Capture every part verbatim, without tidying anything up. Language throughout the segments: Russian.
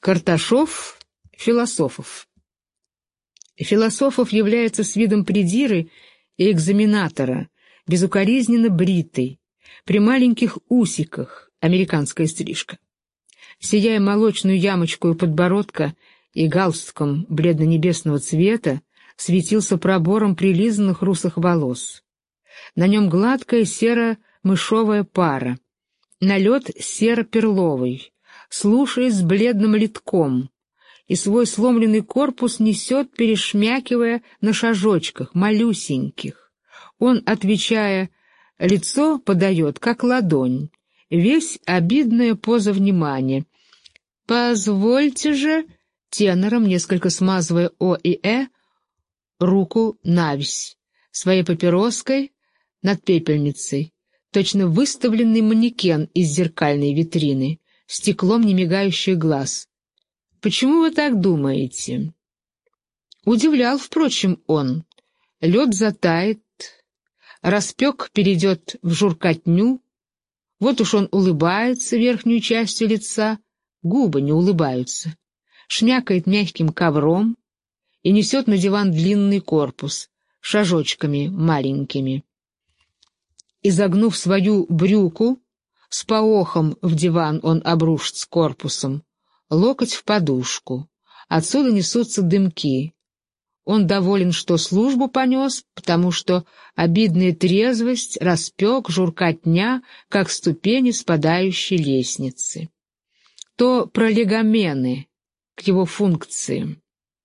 Карташов философов. Философов является с видом придиры и экзаменатора, безукоризненно бритый, при маленьких усиках, американская стрижка. Сияя молочную ямочку у подбородка и галстуком бледно-небесного цвета, светился пробором прилизанных русых волос. На нем гладкая серо-мышовая пара, налет серо-перловый, слушаясь с бледным литком, и свой сломленный корпус несет, перешмякивая на шажочках, малюсеньких. Он, отвечая, лицо подает, как ладонь, весь обидная поза внимания. «Позвольте же», тенором, несколько смазывая «о» и «э», руку навесь, своей папироской над пепельницей, точно выставленный манекен из зеркальной витрины, стеклом немигающий глаз. «Почему вы так думаете?» Удивлял, впрочем, он. Лед затает, распек перейдет в журкотню, вот уж он улыбается верхнюю частью лица, губы не улыбаются, шмякает мягким ковром и несет на диван длинный корпус, шажочками маленькими. Изогнув свою брюку, с поохом в диван он обрушит с корпусом, локоть в подушку, отсюда несутся дымки. Он доволен, что службу понес, потому что обидная трезвость, распек, журкотня, как ступени спадающей лестницы. То пролегомены к его функциям.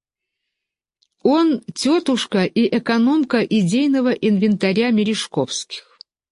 Он тетушка и экономка идейного инвентаря Мережковских.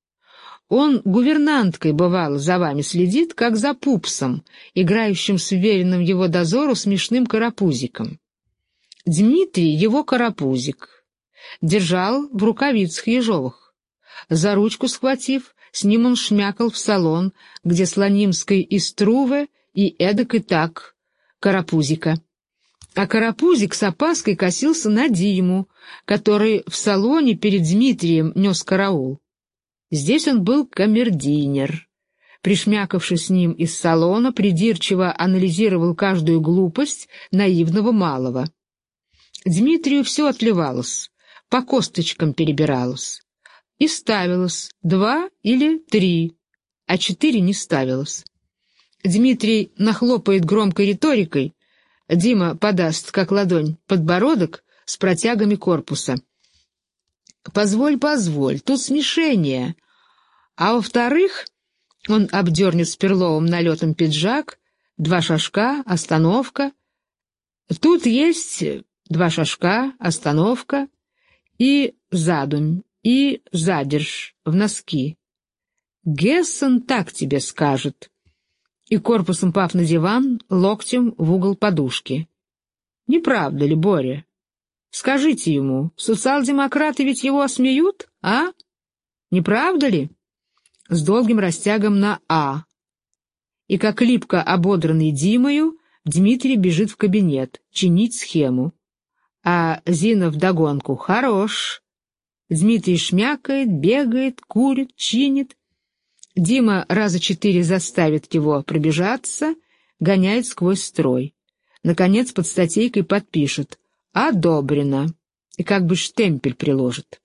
Он гувернанткой, бывало, за вами следит, как за пупсом, играющим с уверенным его дозору смешным карапузиком. Дмитрий — его карапузик. Держал в рукавицах ежовых. За ручку схватив, с ним он шмякал в салон, где Слонимской и Струве, и эдак и так, карапузика. А карапузик с опаской косился на Диму, который в салоне перед Дмитрием нес караул. Здесь он был камердинер. Пришмякавшись с ним из салона, придирчиво анализировал каждую глупость наивного малого. Дмитрию все отливалось, по косточкам перебиралось. И ставилось два или три, а четыре не ставилось. Дмитрий нахлопает громкой риторикой, Дима подаст, как ладонь, подбородок с протягами корпуса. «Позволь, позволь, тут смешение». А во-вторых, он обдернет с перловым налетом пиджак, два шажка, остановка. Тут есть два шажка, остановка и задумь, и задержь в носки. Гессен так тебе скажет. И корпусом пав на диван, локтем в угол подушки. Не правда ли, Боря? Скажите ему, социал-демократы ведь его осмеют, а? Не правда ли? С долгим растягом на «а». И как липко ободранный Димою, Дмитрий бежит в кабинет чинить схему. А Зина вдогонку: «Хорош». Дмитрий шмякает, бегает, курит, чинит. Дима раза четыре заставит его пробежаться, гоняет сквозь строй. Наконец под статейкой подпишет «Одобрено» и как бы штемпель приложит.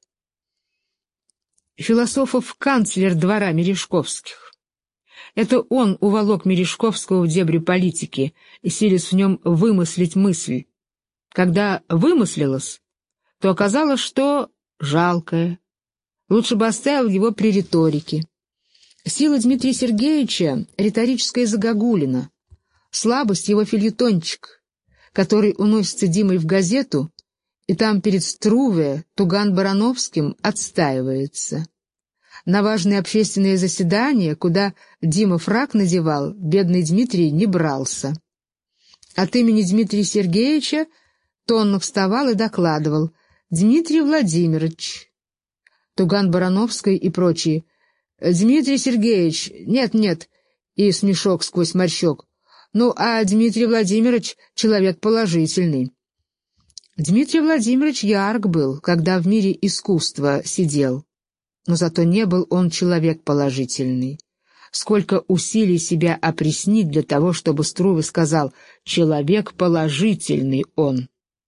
Философов канцлер двора Мережковских. Это он уволок Мережковского в дебри политики и силясь в нем вымыслить мысль. Когда вымыслилось, то оказалось, что жалкое. Лучше бы оставил его при риторике. Сила Дмитрия Сергеевича — риторическая загогулина. Слабость — его фельетончик, который уносится Димой в газету, и там перед Струве Туган-Барановским отстаивается. На важные общественные заседания, куда Дима фрак надевал, бедный Дмитрий не брался. От имени Дмитрия Сергеевича тонно вставал и докладывал: «Дмитрий Владимирович». Туган-Барановский и прочие: «Дмитрий Сергеевич, нет-нет», и смешок сквозь морщок. «Ну, а Дмитрий Владимирович — человек положительный». Дмитрий Владимирович ярк был, когда в мире искусства сидел, но зато не был он человек положительный. сколько усилий себя опреснить для того, чтобы Струве сказал «человек положительный он».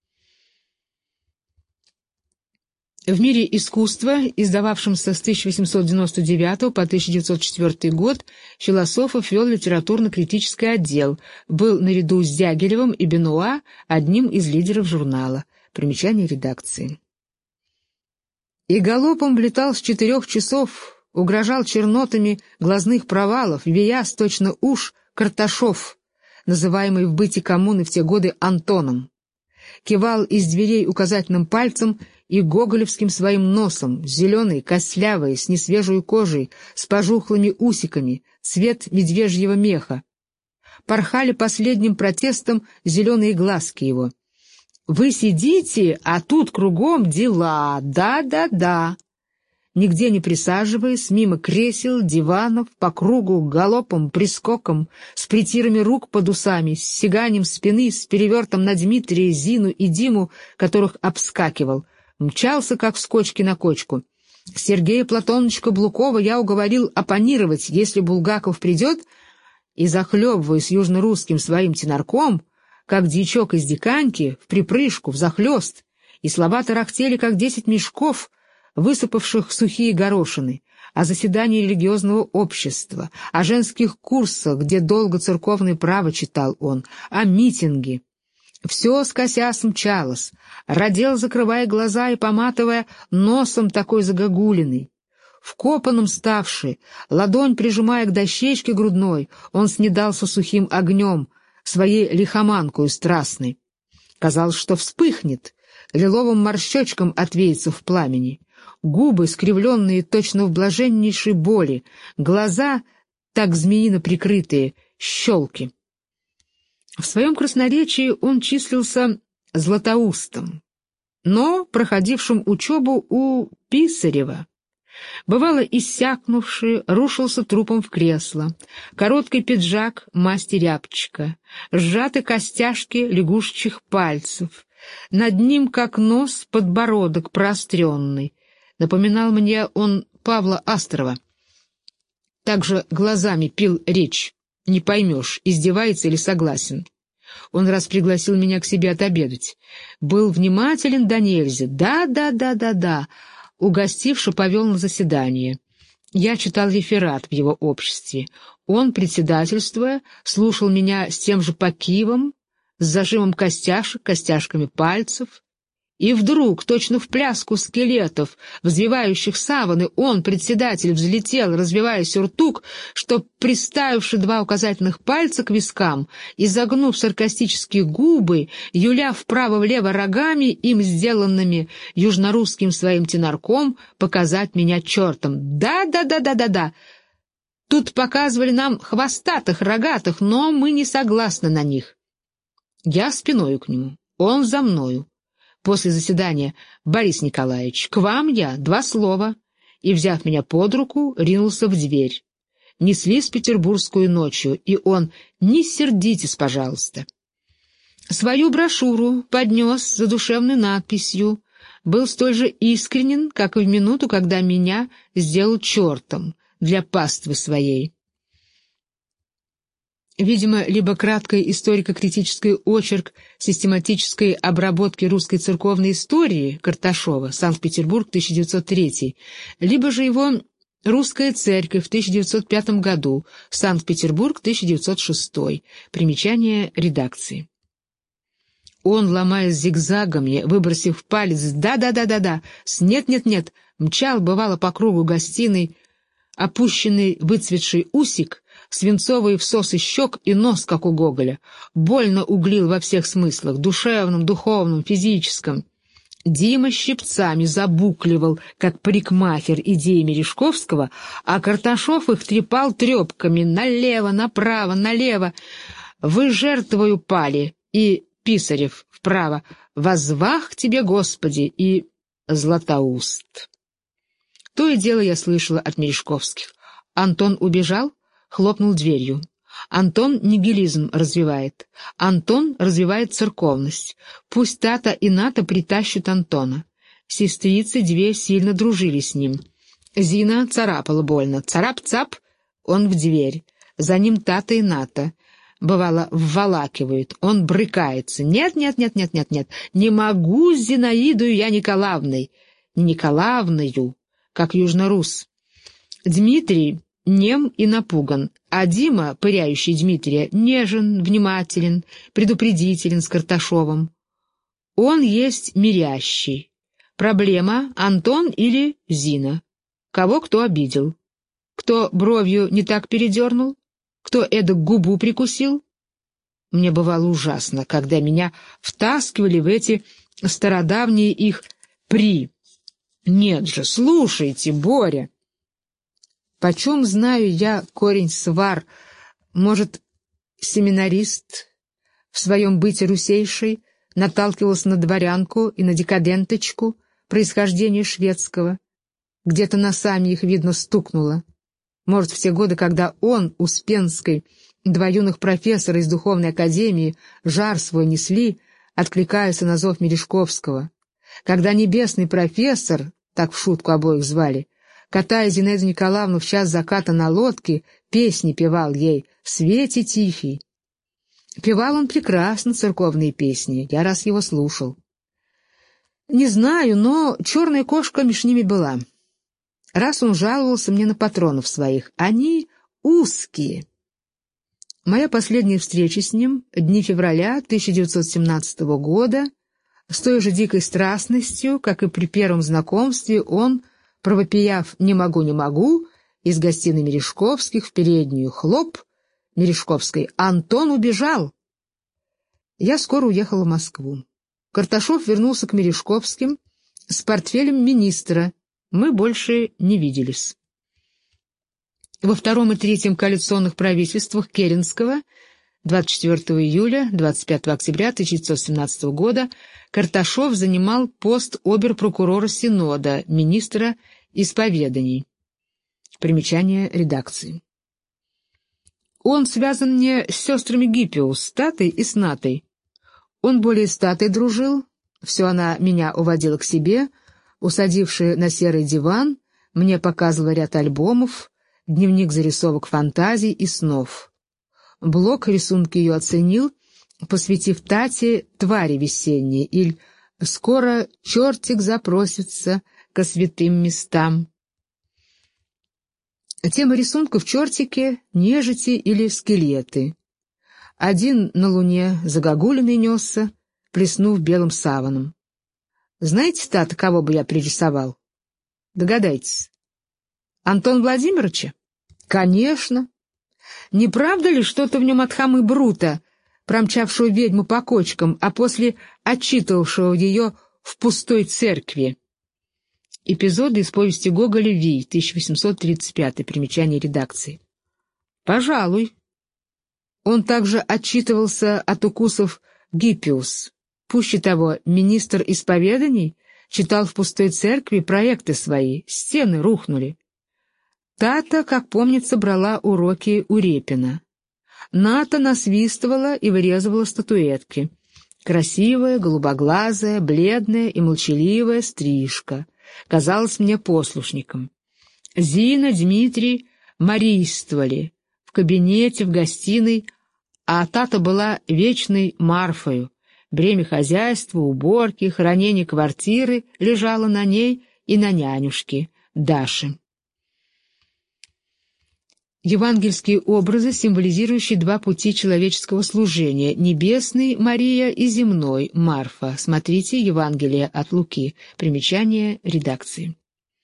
В «Мире искусства», издававшемся с тысяча восемьсот девяносто девятого по тысяча девятьсот четвёртый год, Философов вел литературно-критический отдел, был наряду с Дягилевым и Бенуа одним из лидеров журнала. Примечание редакции. И галопом влетал с четырех часов, угрожал чернотами глазных провалов, виясь точно уж Карташов, называемый в быте коммуны в те годы Антоном. Кивал из дверей указательным пальцем и гоголевским своим носом, зеленый, костлявый, с несвежей кожей, с пожухлыми усиками, цвет медвежьего меха. Порхали последним протестом зеленые глазки его. «Вы сидите, а тут кругом дела, да-да-да». Нигде не присаживаясь, мимо кресел, диванов, по кругу, галопом, прискоком, с притирами рук под усами, с сиганием спины, с перевертом на Дмитрия, Зину и Диму, которых обскакивал, мчался, как с кочки на кочку. Сергея Платоновича Блукова я уговорил оппонировать, если Булгаков придет, и, захлебываясь южно-русским своим тенорком, как дьячок из диканьки, в припрыжку, взахлёст, и слова тарахтели, как десять мешков, высыпавших сухие горошины, о заседании религиозного общества, о женских курсах, где долго церковное право читал он, о митинге. Все скося смчалось, родил, закрывая глаза и поматывая носом такой загогулиной. Вкопанным ставший, ладонь прижимая к дощечке грудной, он снедался сухим огнем, своей лихоманкою страстной. Казалось, что вспыхнет, лиловым морщочком отвеется в пламени. Губы, скривленные точно в блаженнейшей боли, глаза, так змеино прикрытые, щелки. В своем красноречии он числился златоустом, но проходившим учебу у Писарева. Бывало иссякнувший, рушился трупом в кресло, короткий пиджак масти рябчика, сжаты костяшки лягушечьих пальцев, над ним, как нос, подбородок проостренный. Напоминал мне он Павла Астрова. Также глазами пил речь, не поймешь, издевается или согласен. Он раз пригласил меня к себе отобедать. Был внимателен до нельзя. Да-да-да-да-да. Угостивши, повел на заседание. Я читал реферат в его обществе. Он, председательствуя, слушал меня с тем же покивом, с зажимом костяшек, костяшками пальцев. И вдруг, точно в пляску скелетов, взвивающих саваны, он, председатель, взлетел, развивая сюртук, что, приставивши два указательных пальца к вискам и загнув саркастические губы, юля вправо-влево рогами, им сделанными южнорусским своим тенорком, показать меня чертом. Да-да-да-да-да-да! Тут показывали нам хвостатых, рогатых, но мы не согласны на них. Я спиною к нему, он за мною. После заседания: «Борис Николаевич, к вам я, два слова», и, взяв меня под руку, ринулся в дверь. Несли с петербургскую ночью, и он: «Не сердитесь, пожалуйста». Свою брошюру поднес с задушевной надписью, был столь же искренен, как и в минуту, когда меня сделал чертом для паствы своей. Видимо, либо краткий историко-критический очерк систематической обработки русской церковной истории Карташова, Санкт-Петербург, тысяча девятьсот третий, либо же его «Русская церковь» в тысяча девятьсот пятом году, Санкт-Петербург, тысяча девятьсот шестой. Примечание редакции. Он, ломаясь зигзагами, выбросив палец «да-да-да-да-да», с «нет-нет-нет», мчал, бывало, по кругу гостиной, опущенный выцветший усик, свинцовые всосы щек и нос, как у Гоголя, больно углил во всех смыслах, душевном, духовном, физическом. Дима щипцами забукливал, как парикмахер, идеи Мережковского, а Карташов их трепал трепками налево, направо, налево. «Вы жертвою пали», и Писарев вправо: «Возвах тебе, Господи», и Златоуст. То и дело я слышала от Мережковских. Антон убежал, хлопнул дверью. Антон нигилизм развивает. Антон развивает церковность. Пусть тата и ната притащат Антона. Сестрицы две сильно дружили с ним. Зина царапала больно. Царап-цап, он в дверь, за ним Тата и Ната. Бывало, вволакивают, он брыкается. Нет, нет, нет, нет, нет, нет, не могу с Зинаидою я Николаевной, не Николаевною, как южнорус. Дмитрий нем и напуган, а Дима, пыряющий Дмитрия, нежен, внимателен, предупредителен с Карташовым. Он есть мирящий. Проблема — Антон или Зина. Кого кто обидел? Кто бровью не так передернул? Кто эдак губу прикусил? Мне бывало ужасно, когда меня втаскивали в эти стародавние их «при». Нет же, слушайте, Боря. Почем знаю я корень свар? Может, семинарист в своем быте русейшей наталкивался на дворянку и на декаденточку происхождения шведского? Где-то носами их, видно, стукнуло. Может, в те годы, когда он, Успенской, два юных профессора из Духовной академии, жар свой несли, откликаются на зов Мережковского. Когда небесный профессор, так в шутку обоих звали, катая Зинаиду Николаевну в час заката на лодке, песни певал ей «Свете тихий». Певал он прекрасно церковные песни, я раз его слушал. Не знаю, но черная кошка меж ними была. Раз он жаловался мне на патронов своих, они узкие. Моя последняя встреча с ним, дни февраля тысяча девятьсот семнадцатого года, с той же дикой страстностью, как и при первом знакомстве, он, провопияв «не могу, не могу», из гостиной Мережковских в переднюю хлоп, Мережковской «Антон убежал». Я скоро уехала в Москву. Карташов вернулся к Мережковским с портфелем министра. Мы больше не виделись. Во втором и третьем коалиционных правительствах Керенского двадцать четвёртого июля — двадцать пятого октября тысяча девятьсот семнадцатого года Карташов занимал пост обер-прокурора Синода, министра исповеданий. Примечание редакции. Он связан мне с сестрами Гиппиус, с Татой и с Натой. Он более с Татой дружил, все она меня уводила к себе, усадившая на серый диван, мне показывала ряд альбомов, дневник зарисовок фантазий и снов. Блок рисунки ее оценил, посвятив Тате «Твари весенние» или «Скоро чертик запросится ко святым местам». Тема рисунков чертики, нежити или скелеты. Один на луне загогулиной несся, плеснув белым саваном. Знаете, Тата, кого бы я пририсовал? Догадайтесь. Антон Владимировича? Конечно. Не правда ли что-то в нем от хамы Брута, промчавшего ведьму по кочкам, а после отчитывавшего ее в пустой церкви? Эпизоды из повести Гоголя «Вий», тысяча восемьсот тридцать пятый, примечание редакции. Пожалуй. Он также отчитывался от укусов Гиппиус. Пуще того, министр исповеданий читал в пустой церкви проекты свои, стены рухнули. Тата, как помнится, брала уроки у Репина. Ната насвистывала и вырезывала статуэтки. Красивая, голубоглазая, бледная и молчаливая стрижка. Казалась мне послушником. Зина, Дмитрий марийствовали в кабинете, в гостиной, а Тата была вечной Марфою. Бремя хозяйства, уборки, хранения квартиры лежало на ней и на нянюшке, Даше. Евангельские образы, символизирующие два пути человеческого служения — небесный Мария и земной Марфа. Смотрите Евангелие от Луки. Примечание редакции.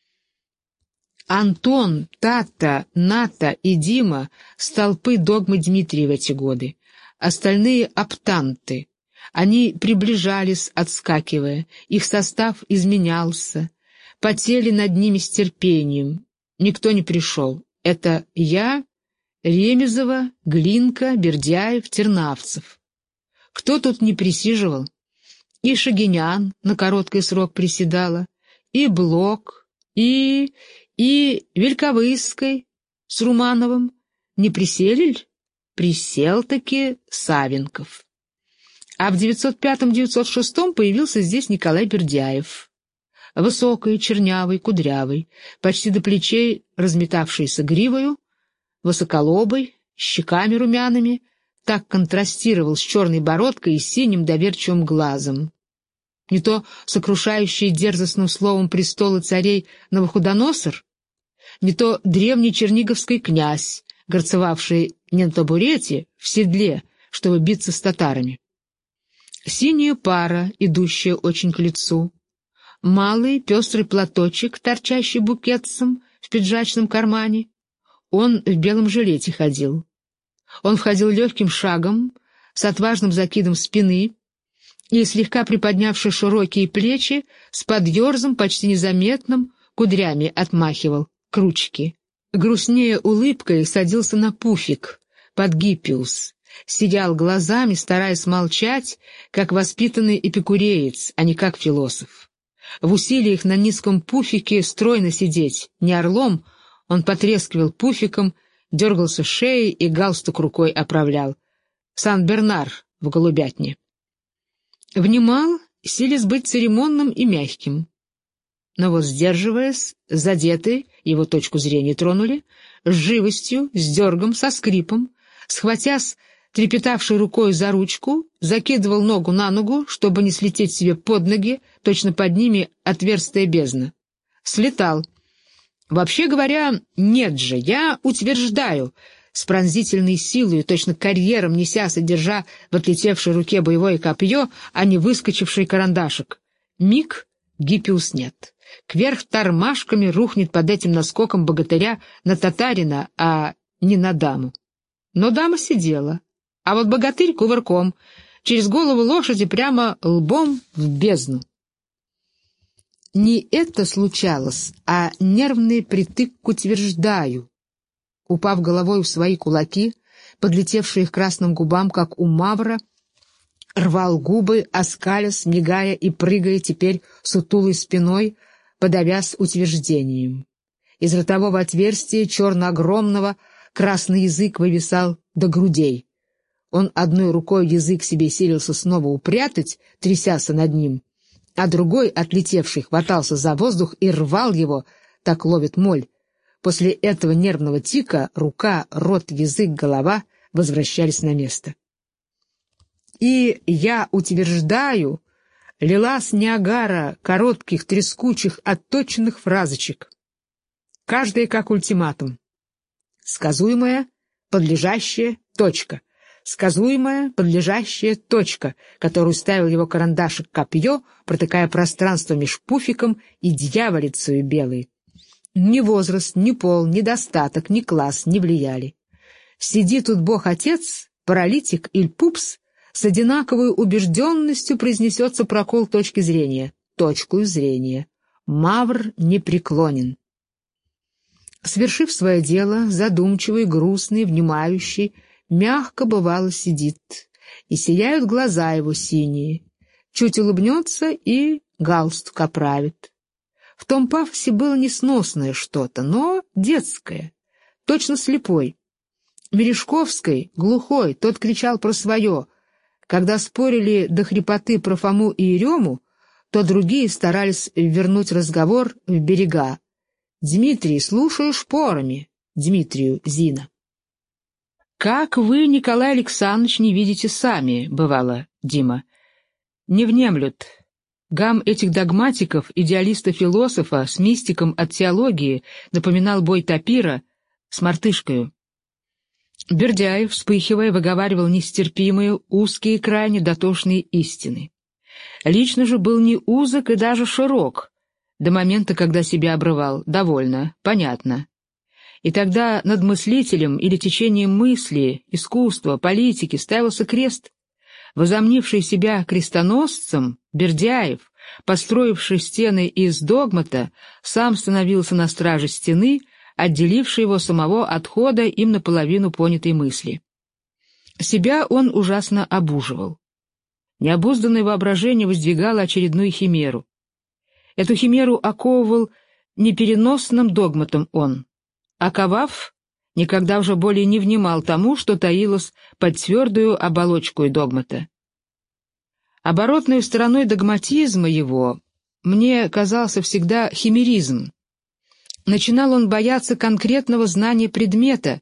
Антон, Тата, Ната и Дима — столпы догмы Дмитрия в эти годы. Остальные — оптанты. Они приближались, отскакивая, их состав изменялся, потели над ними с терпением. Никто не пришел. Это я, Ремезова, Глинка, Бердяев, Тернавцев. Кто тут не присиживал? И Шагинян на короткий срок приседала, и Блок, и... и Вельковыской с Румановым. Не присели ль? Присел-таки Савенков. А в девятьсот пятом — девятьсот шестом появился здесь Николай Бердяев. Высокий, чернявый, кудрявый, почти до плечей разметавшийся гривою, высоколобый, с щеками румяными, так контрастировал с черной бородкой и синим доверчивым глазом. Не то сокрушающий дерзостным словом престолы царей Навуходоносор, не то древний черниговский князь, горцевавший не на табурете, в седле, чтобы биться с татарами. Синяя пара, идущая очень к лицу, малый пестрый платочек, торчащий букетцем в пиджачном кармане. Он в белом жилете ходил. Он входил легким шагом, с отважным закидом спины и, слегка приподнявши широкие плечи, с подъерзом, почти незаметным, кудрями отмахивал к ручке. Грустнее улыбкой садился на пуфик под гиппиус, сиял глазами, стараясь молчать, как воспитанный эпикуреец, а не как философ. В усилиях на низком пуфике стройно сидеть, не орлом, он потрескивал пуфиком, дергался шеей и галстук рукой оправлял. Сан-Бернар в голубятне. Внимал, силясь быть церемонным и мягким. Но вот, сдерживаясь, задетые, его точку зрения тронули, с живостью, с дергом, со скрипом, схватясь трепетавшей рукой за ручку, закидывал ногу на ногу, чтобы не слететь себе под ноги, точно под ними отверстая бездна. Слетал. Вообще говоря, нет же, я утверждаю, с пронзительной силой, точно карьером несясь и держа в отлетевшей руке боевое копье, а не выскочивший карандашик. Миг, гиппиус нет. Кверх тормашками рухнет под этим наскоком богатыря на татарина, а не на даму. Но дама сидела, а вот богатырь кувырком, через голову лошади прямо лбом в бездну. Не это случалось, а нервный притык к утверждаю. Упав головой в свои кулаки, подлетевшие к красным губам, как у мавра, рвал губы, оскалясь, мигая и прыгая теперь сутулой спиной, подавясь утверждением. Из ротового отверстия черно-огромного красный язык вывисал до грудей. Он одной рукой язык себе силился снова упрятать, трясяся над ним, а другой, отлетевший, хватался за воздух и рвал его, так ловит моль. После этого нервного тика рука, рот, язык, голова возвращались на место. И я утверждаю, лилась Ниагара коротких, трескучих, отточенных фразочек. Каждая как ультиматум. Сказуемая, подлежащая, точка. Сказуемая, подлежащая, точка, которую ставил его карандашик копье, протыкая пространство меж пуфиком и дьяволицею белой. Ни возраст, ни пол, ни достаток, ни класс не влияли. Сиди тут Бог-Отец, паралитик или пупс, с одинаковой убежденностью произнесется прокол точки зрения, точку зрения. Мавр непреклонен. Свершив свое дело, задумчивый, грустный, внимающий, мягко бывало сидит, и сияют глаза его синие, чуть улыбнется и галстук оправит. В том пафосе было несносное что-то, но детское, точно слепой. Мережковской, глухой, тот кричал про свое. Когда спорили до хрипоты про Фому и Ерему, то другие старались вернуть разговор в берега. «Дмитрий, слушаю шпорами», Дмитрию Зина. «Как вы, Николай Александрович, не видите сами, бывало, Дима. Не внемлют. Гам этих догматиков, идеалиста-философа с мистиком от теологии напоминал бой тапира с мартышкою». Бердяев, вспыхивая, выговаривал нестерпимые, узкие, крайне дотошные истины. Лично же был не узок и даже широк, до момента, когда себя обрывал. Довольно, понятно. И тогда над мыслителем или течением мысли, искусства, политики ставился крест. Возомнивший себя крестоносцем, Бердяев, построивший стены из догмата, сам становился на страже стены, отделившей его самого от хода им наполовину понятой мысли. Себя он ужасно обуживал. Необузданное воображение воздвигало очередную химеру. Эту химеру оковывал непереносным догматом он. Оковав, никогда уже более не внимал тому, что таилось под твердую оболочку догмата. Оборотной стороной догматизма его мне казался всегда химеризм. Начинал он бояться конкретного знания предмета,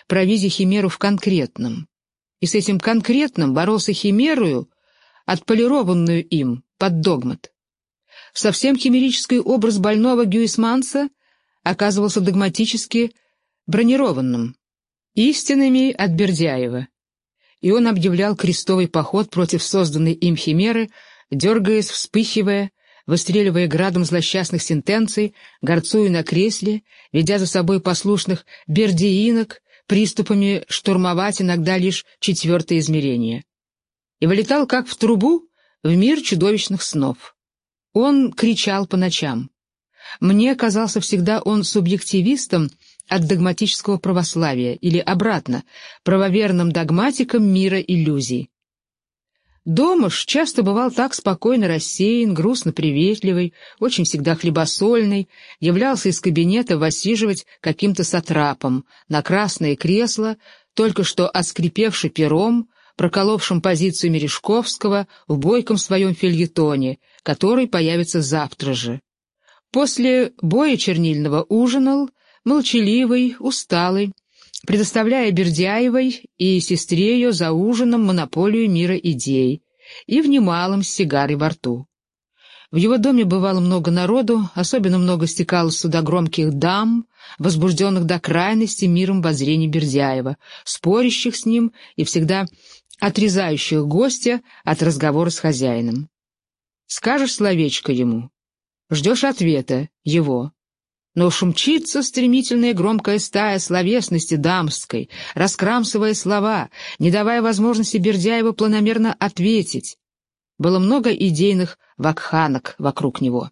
провидя химеру в конкретном. И с этим конкретным боролся химерою, отполированную им под догмат. Совсем химерический образ больного Гюисманса оказывался догматически бронированным, истинными от Бердяева, и он объявлял крестовый поход против созданной им химеры, дергаясь, вспыхивая, выстреливая градом злосчастных сентенций, горцуя на кресле, ведя за собой послушных бердиинок, приступами штурмовать иногда лишь четвертое измерение. И вылетал, как в трубу, в мир чудовищных снов. Он кричал по ночам. Мне казался всегда он субъективистом от догматического православия, или, обратно, правоверным догматиком мира иллюзий. Дома ж часто бывал так спокойно рассеян, грустно приветливый, очень всегда хлебосольный, являлся из кабинета воссиживать каким-то сатрапом на красное кресло, только что оскрипевший пером, проколовшим позицию Мережковского в бойком своем фельетоне, который появится завтра же. После боя чернильного ужинал, молчаливый, усталый, предоставляя Бердяевой и сестре ее за ужином монополию мира идей и внималым с сигарой во рту. В его доме бывало много народу, особенно много стекалось сюда громких дам, возбужденных до крайности миром воззрений Бердяева, спорящих с ним и всегда отрезающих гостя от разговора с хозяином. Скажешь словечко ему, ждешь ответа его. Но уж мчится стремительная громкая стая словесности дамской, раскрамсывая слова, не давая возможности Бердяеву планомерно ответить. Было много идейных вакханок вокруг него.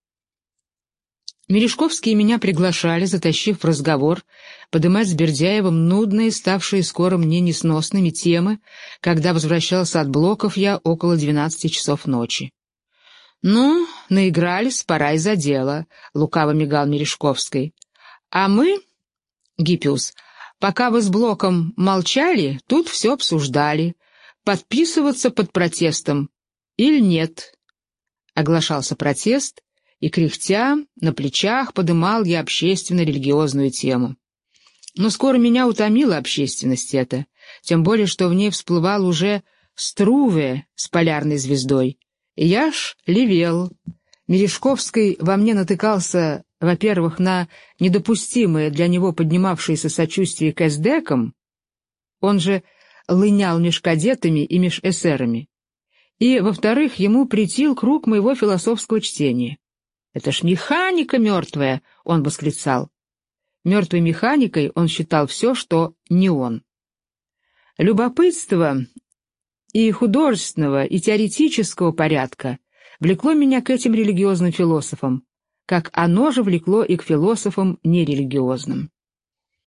Мережковские меня приглашали, затащив в разговор, подымать с Бердяевым нудные, ставшие скоро мне несносными темы, когда возвращался от блоков я около двенадцати часов ночи. «Ну, наигрались, пора и за дело», — лукаво мигал Мережковской. «А мы, Гиппиус, пока вы с Блоком молчали, тут все обсуждали. Подписываться под протестом или нет?» Оглашался протест, и, кряхтя, на плечах подымал я общественно-религиозную тему. Но скоро меня утомила общественность эта, тем более, что в ней всплывал уже Струве с полярной звездой. И я ж левел. Мережковский во мне натыкался, во-первых, на недопустимое для него поднимавшееся сочувствие к эсдекам, он же лынял меж кадетами и меж эсерами, и, во-вторых, ему претил круг моего философского чтения. «Это ж механика мертвая!» — он восклицал. Мертвой механикой он считал все, что не он. Любопытство и художественного, и теоретического порядка влекло меня к этим религиозным философам, как оно же влекло и к философам нерелигиозным.